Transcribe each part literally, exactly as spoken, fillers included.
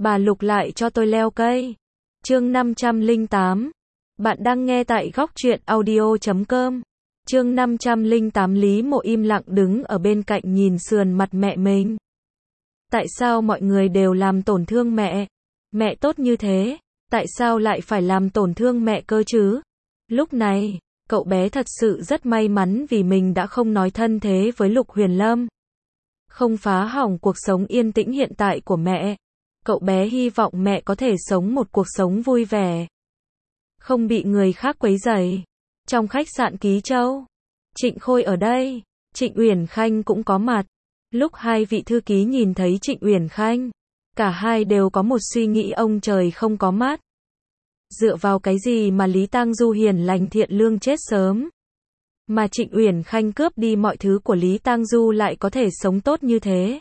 Bà Lục lại cho tôi leo cây. Chương năm trăm lẻ tám. Bạn đang nghe tại góc truyện audio chấm com. Chương năm trăm lẻ tám. Lý Mộ im lặng đứng ở bên cạnh nhìn sườn mặt mẹ mình. Tại sao mọi người đều làm tổn thương mẹ? Mẹ tốt như thế, tại sao lại phải làm tổn thương mẹ cơ chứ? Lúc này, cậu bé thật sự rất may mắn vì mình đã không nói thân thế với Lục Huyền Lâm. Không phá hỏng cuộc sống yên tĩnh hiện tại của mẹ. Cậu bé hy vọng mẹ có thể sống một cuộc sống vui vẻ, không bị người khác quấy rầy. Trong khách sạn Ký Châu, Trịnh Khôi ở đây, Trịnh Uyển Khanh cũng có mặt. Lúc hai vị thư ký nhìn thấy Trịnh Uyển Khanh, cả hai đều có một suy nghĩ ông trời không có mắt. Dựa vào cái gì mà Lý Tang Du hiền lành thiện lương chết sớm, mà Trịnh Uyển Khanh cướp đi mọi thứ của Lý Tang Du lại có thể sống tốt như thế?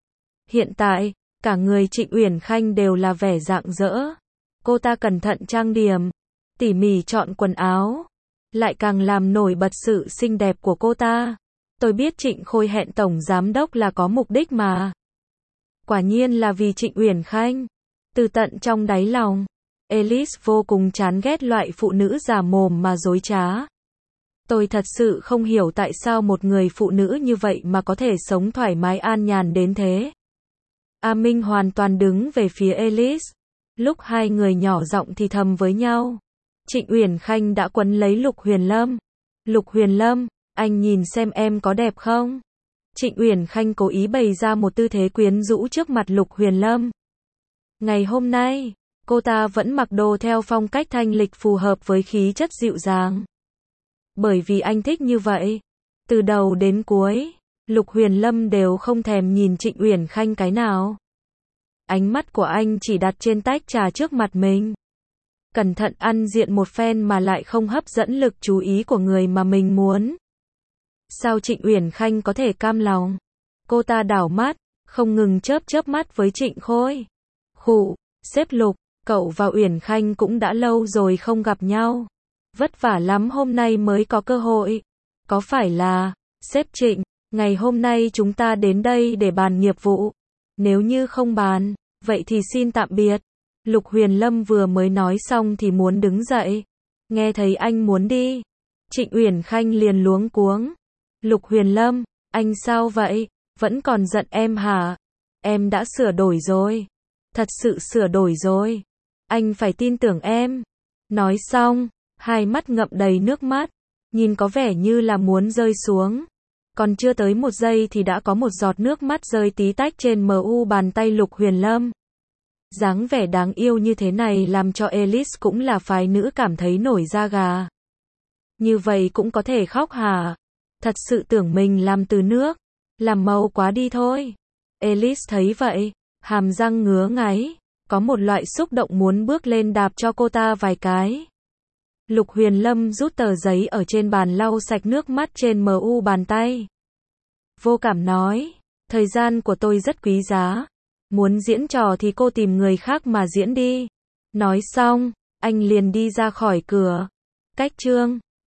Hiện tại, cả người Trịnh Uyển Khanh đều là vẻ rạng rỡ. Cô ta cẩn thận trang điểm, tỉ mỉ chọn quần áo, lại càng làm nổi bật sự xinh đẹp của cô ta. Tôi biết Trịnh Khôi hẹn tổng giám đốc là có mục đích mà. Quả nhiên là vì Trịnh Uyển Khanh. Từ tận trong đáy lòng, Alice vô cùng chán ghét loại phụ nữ già mồm mà dối trá. Tôi thật sự không hiểu tại sao một người phụ nữ như vậy mà có thể sống thoải mái an nhàn đến thế. A Minh hoàn toàn đứng về phía Alice. Lúc hai người nhỏ giọng thì thầm với nhau, Trịnh Uyển Khanh đã quấn lấy Lục Huyền Lâm. Lục Huyền Lâm, anh nhìn xem em có đẹp không? Trịnh Uyển Khanh cố ý bày ra một tư thế quyến rũ trước mặt Lục Huyền Lâm. Ngày hôm nay, cô ta vẫn mặc đồ theo phong cách thanh lịch phù hợp với khí chất dịu dàng. Bởi vì anh thích như vậy. Từ đầu đến cuối, Lục Huyền Lâm đều không thèm nhìn Trịnh Uyển Khanh cái nào. Ánh mắt của anh chỉ đặt trên tách trà trước mặt mình. Cẩn thận ăn diện một phen mà lại không hấp dẫn lực chú ý của người mà mình muốn. Sao Trịnh Uyển Khanh có thể cam lòng? Cô ta đảo mắt, không ngừng chớp chớp mắt với Trịnh Khôi. Khụ, sếp Lục, cậu và Uyển Khanh cũng đã lâu rồi không gặp nhau. Vất vả lắm hôm nay mới có cơ hội. Có phải là, sếp Trịnh, ngày hôm nay chúng ta đến đây để bàn nghiệp vụ. Nếu như không bàn, vậy thì xin tạm biệt. Lục Huyền Lâm vừa mới nói xong thì muốn đứng dậy. Nghe thấy anh muốn đi, Trịnh Uyển Khanh liền luống cuống. Lục Huyền Lâm, anh sao vậy? Vẫn còn giận em hả? Em đã sửa đổi rồi. Thật sự sửa đổi rồi. Anh phải tin tưởng em. Nói xong, hai mắt ngậm đầy nước mắt, nhìn có vẻ như là muốn rơi xuống. Còn chưa tới một giây thì đã có một giọt nước mắt rơi tí tách trên mu bàn tay Lục Huyền Lâm. Dáng vẻ đáng yêu như thế này làm cho Alice cũng là phái nữ cảm thấy nổi da gà. Như vậy cũng có thể khóc hả? Thật sự tưởng mình làm từ nước, làm màu quá đi thôi. Alice thấy vậy, hàm răng ngứa ngáy, có một loại xúc động muốn bước lên đạp cho cô ta vài cái. Lục Huyền Lâm rút tờ giấy ở trên bàn lau sạch nước mắt trên mu bàn tay. Vô cảm nói, thời gian của tôi rất quý giá. Muốn diễn trò thì cô tìm người khác mà diễn đi. Nói xong, anh liền đi ra khỏi cửa. Cách chương